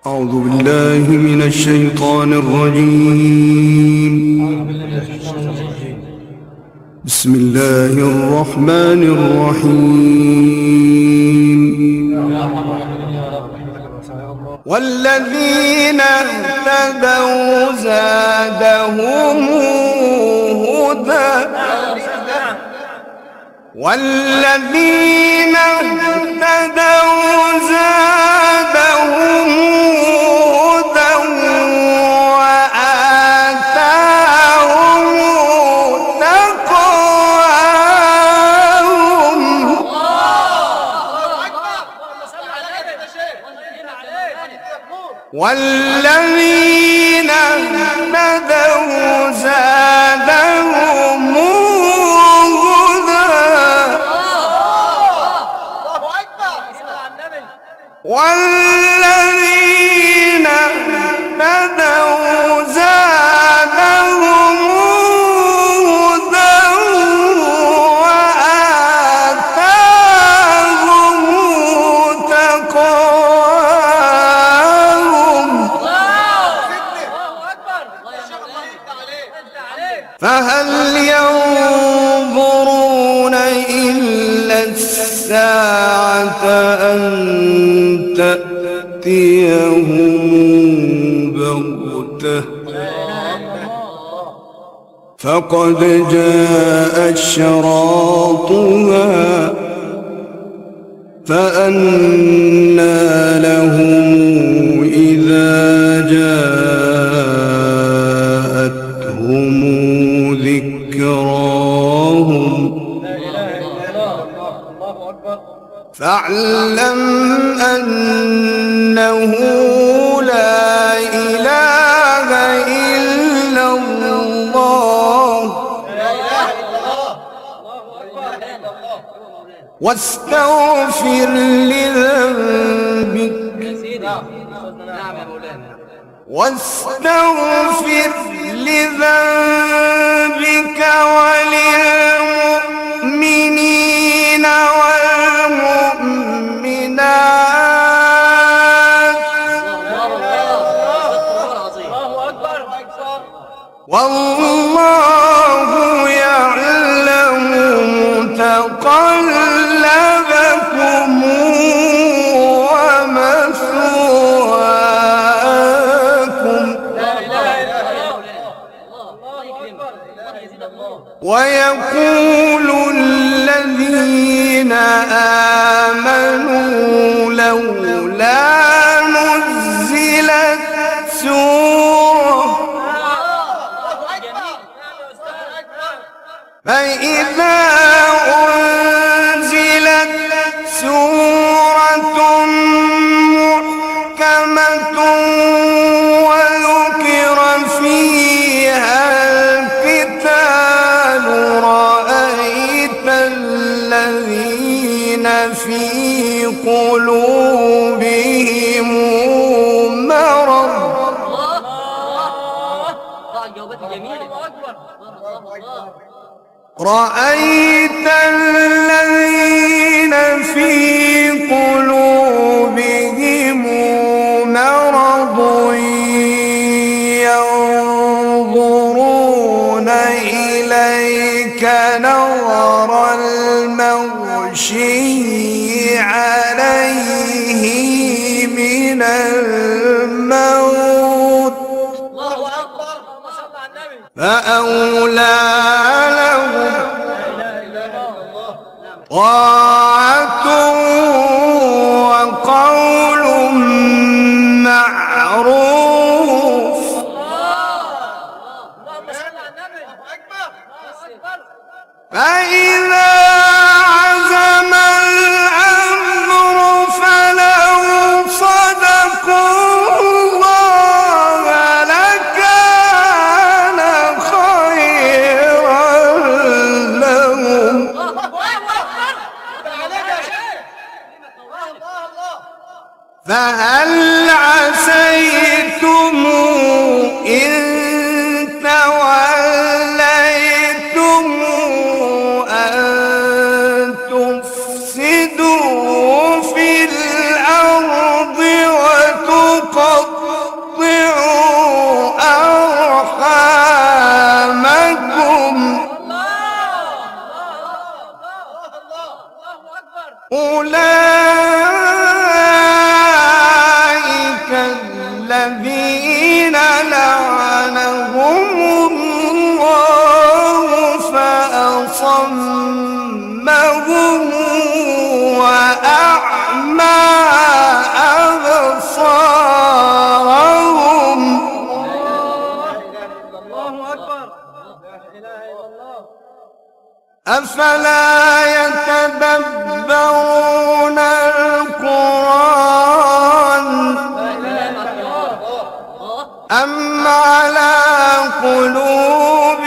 أعوذ بالله من الشيطان الرجيم. بسم الله الرحمن الرحيم. والذين اهتدوا زادهم هدى والذين اهتدوا زادهم هدى وآتاهم تقواهم. والذين اهتدوا زادهم والذين اهتدوا زادهم هدى وآتاهم تقواهم. فهل ينظرون إلا الساعة أن تأتيهم بغتة فقد جاء أشراطها فأنى لهم إذا جاءتهم ذكراهم. فاعلم أنه لا إله إلا الله واستغفر لذنبك وللمؤمنين والمؤمنات والله يعلم متقلبكم ومثواكم. ويقول الذين آمنوا لولا نزلت سورة فإذا أنزلت سورة محكمة وذكر فيها القتال رأيت الذين في قلوبهم مرض رأيت الذين في قلوبهم مرض ينظرون إليك نظر المغشي عليه من الموت فأولى لهم طاعة وقول معروف. فإذا عزم الأمر فلو صدقوا الله لكان خيرا لهم. أفلا يتدبرون القرآن أم على قلوب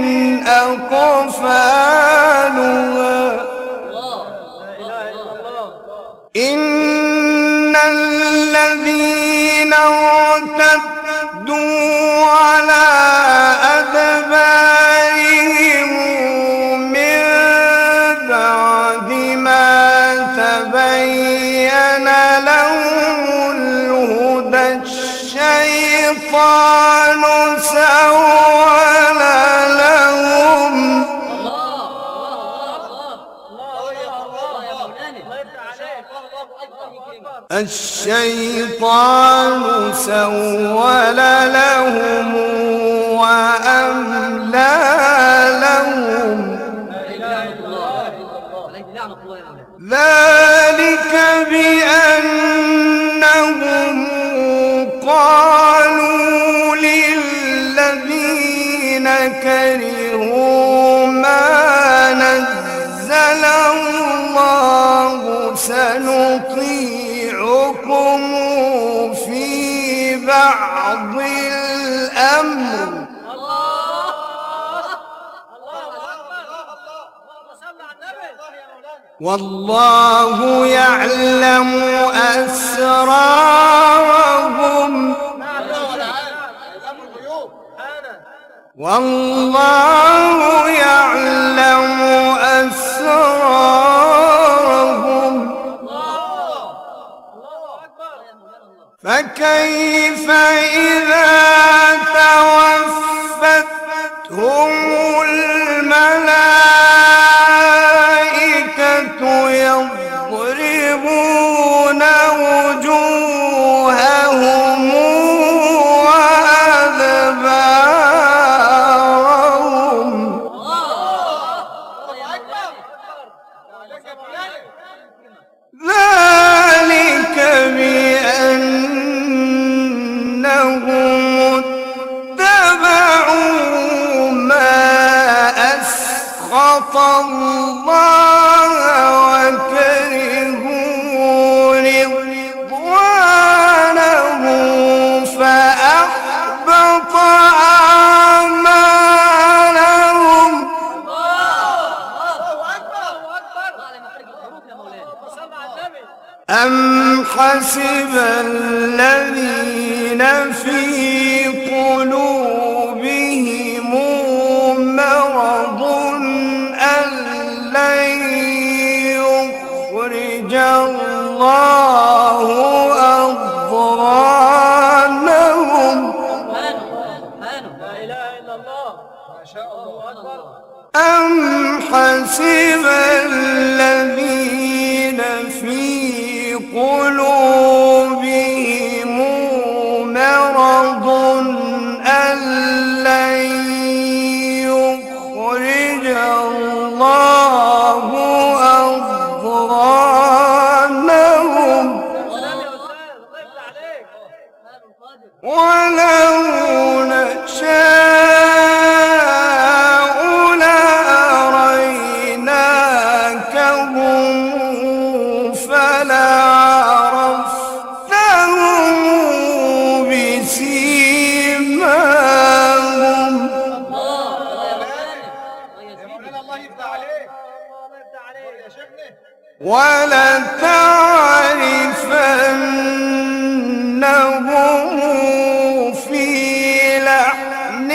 أقفالها إن الذين ارتدوا على أدبارهم من بعد ما تبين لهم الهدى الشيطان سول لهم وأملى لهم ذلك بأنهم قالوا للذين كرهوا ما نزل الله سنطيعكم في بعض الأمر والله يعلم أسرارهم والله يعلم أسرارهم فكيف إذا توفتهم الملائكة يضربون وجوههم وأدبارهم ذلك بأنهم اتبعوا ما أسخط الله وكرهوا رضوانه فأحبط أعمالهم أم حسب الذين في قلوبهم مرض أن لن يخرج الله أضغانهم أم حسب الذين في قلوبهم مرض أن لن يخرج الله أضغانهم ولو نشاء لأريناكهم فلعرفتهم بسيماهم ولتعرفنهم في لحن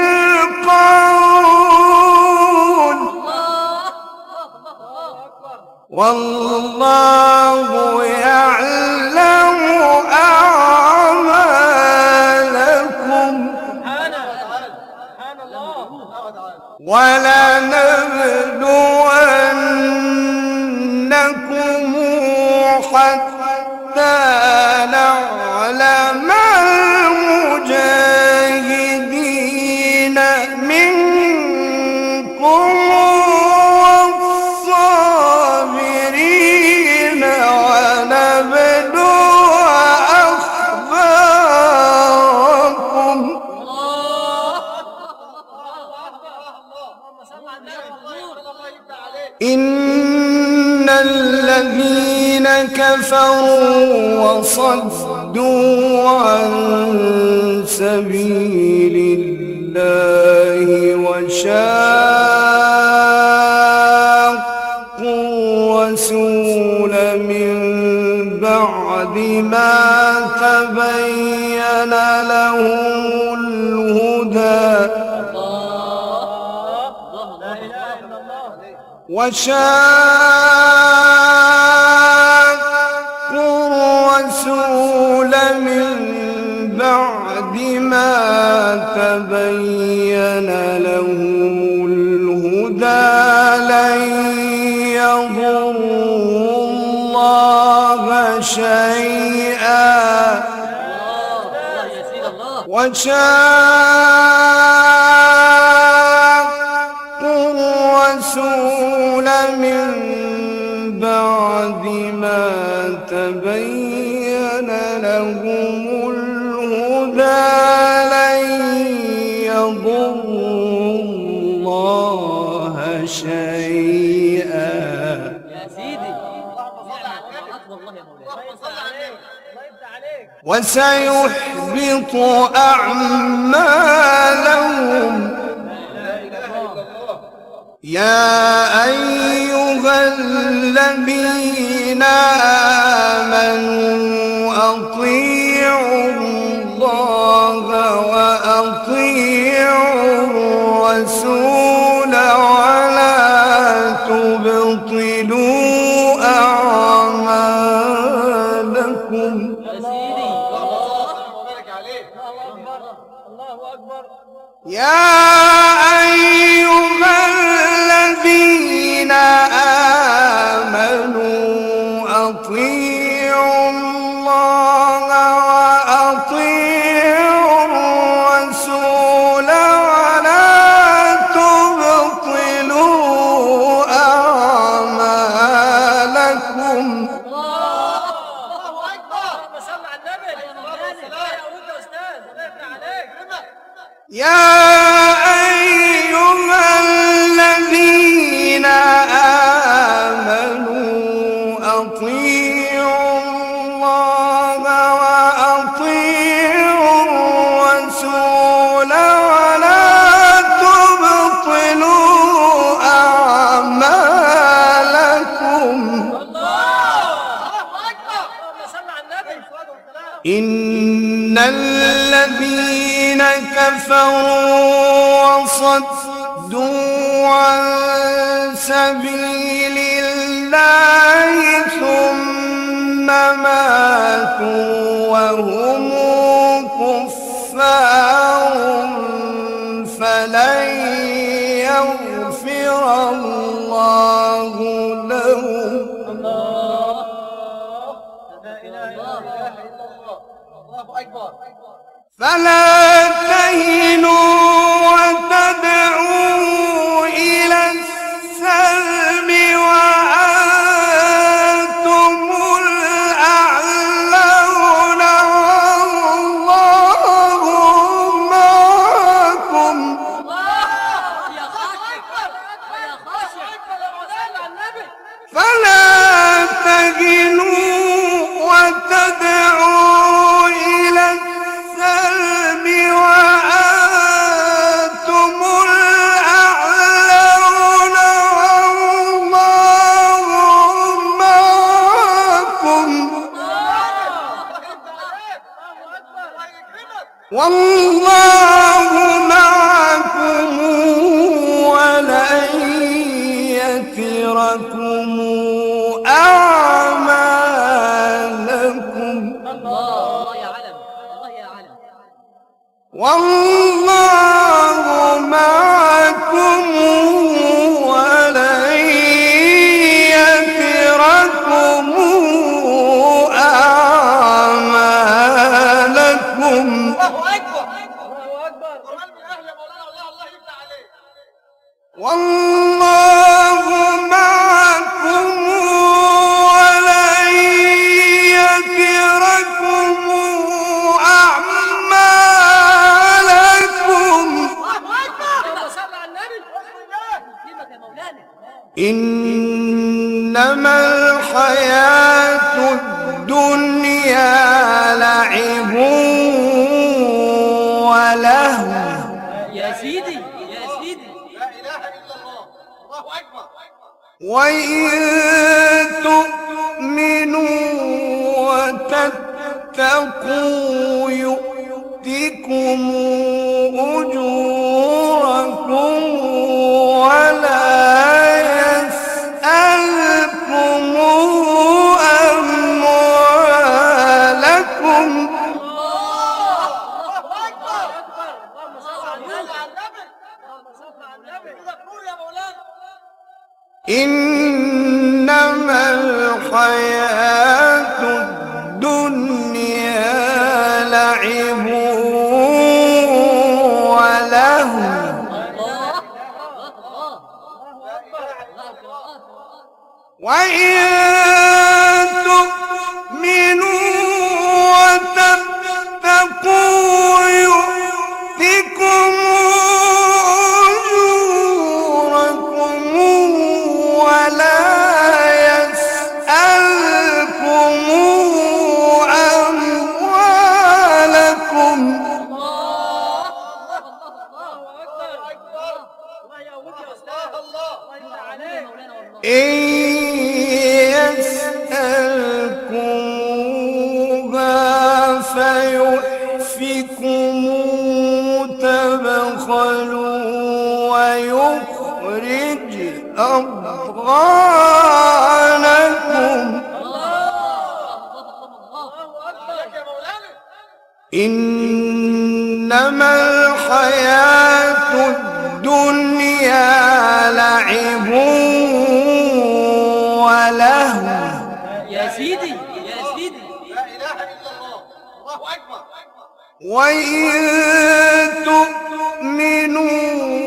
القول والله يعلم أعمالكم ولنبلونكم حتى نعلم المجاهدين منكم والصابرين ونبلو أخباركم كفروا وصدوا عن سبيل الله وشاقوا الرسول من بعد ما تبين لهم الهدى وشاقوا الرسول من بعد ما تبين لهم الهدى لن يضروا الله شيئا وشاقوا الرسول من بعد ما تبين لهم الهدى لن يضروا الله شيئا. يا سيدي وسيحبط أعمالهم. يا أيها الذين آمنوا أطيعوا الله وأطيعوا الرسول ولا تبطلوا أعمالكم. يا أيها الذين آمنوا أطيعوا الله وأطيعوا الرسول ولا تبطلوا أعمالكم. يا أيها الذين آمنوا أطيعوا الله وأطيعوا الرسول ولا تبطلوا أعمالكم. إن الذين كفروا وصدوا عن سبيل الله ثم ماتوا وهم كفار فلن يغفر الله لهم. فلا تهنوا وتدعوا إلى السلم وأنتم الأعلون والله معكم. فلا تهنوا وتدعوا إلى السلم وأنتم الأعلون والله معكم ولن يتركم أعمالكم. الله يا علم، الله يا علم. والله معكم ولن يتركم أعمالكم. والله معكم ولن يتركم أعمالكم. إنما الحياة ولهو. يا سيدي يا سيدي. لا إله إلا الله. الله أكبر. وإن تؤمنوا وتتقوا يؤتكم أجوركم ولا يسألكم أموالكم. إنما الحياة الدنيا لعب ولهو. وإن تؤمنوا وتتقوا يؤتكم أجوركم ولا يسألكم أموالكم. إن يسألكموها فيحفكم تبخلوا ويخرج أضغانكم. إنما الحياة الدنيا لعب ولهو. يا سيدي يا سيدي. لا إله إلا الله. الله أكبر. وإن تؤمنوا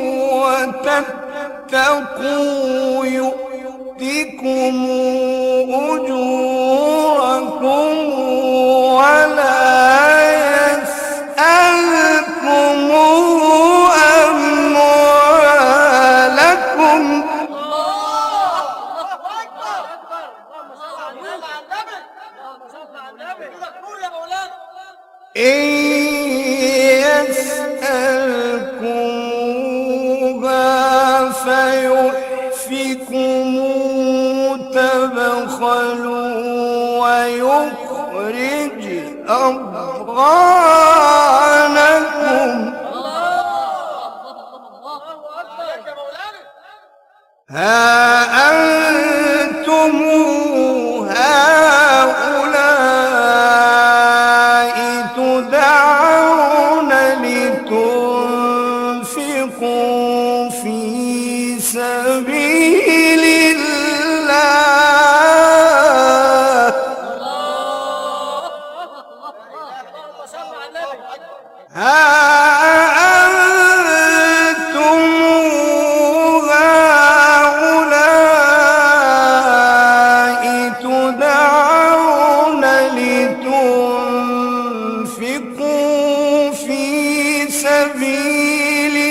وتتقوا يؤتكم أجوركم ولا يسألكم أموالكم. إن يسألكموها فيحفكم تبخلوا ويخرج أضغانكم. ها أنتم هؤلاء تدعون لتنفقوا في سبيل الله. ها أنتم هؤلاء تدعون لتنفقوا في سبيل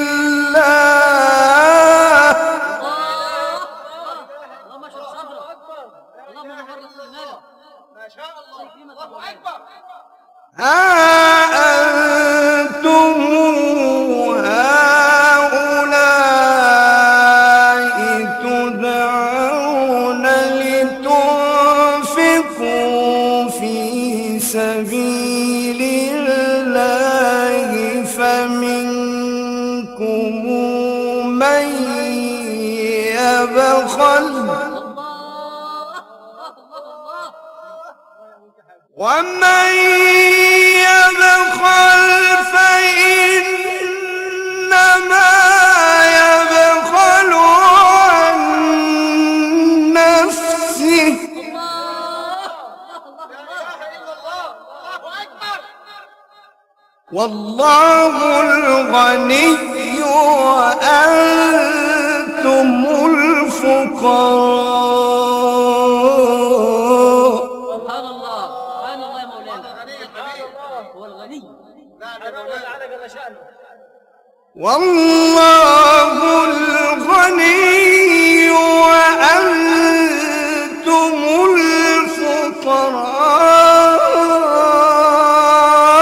الله. اللهم اشرح صدرك. اللهم نور قلبك. ما شاء الله. الله أكبر. ها أنتم هؤلاء تدعون لتنفقوا في سبيل الله فمنكم من يبخل ومن يبخل فإنما يبخل عن نفسه. والله الغني وأنتم الفقراء. سبحان الله سبحان الله يا مولانا. هو الغني. والله الغني وأنتم الفقراء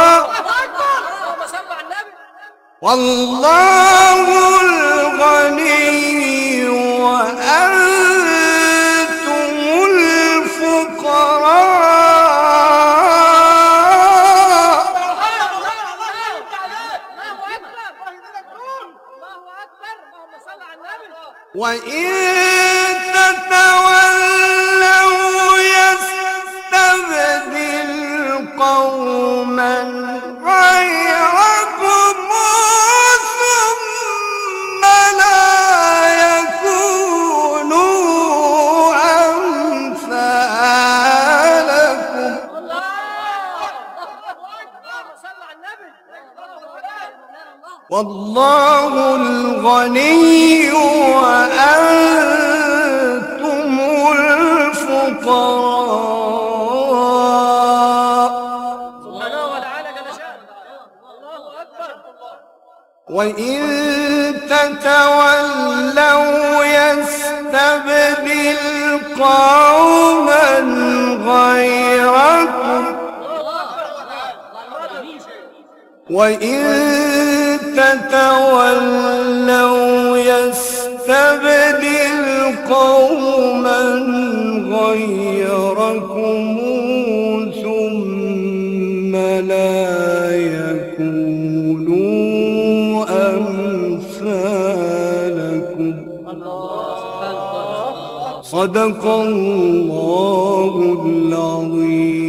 والله الغني وأنتم الفقراء. وإن تتولوا يستبدل قوما غيركم ثم لا يكونوا أمثالكم. والله الغني وأنتم الفقراء. سبحانه وتعالى جل شأنه. الله أكبر. وإن تتولوا يستبدل قوما غيركم. وإن تتولوا يستبدل قوما غيركم ثم لا يكونوا أمثالكم. صدق الله العظيم.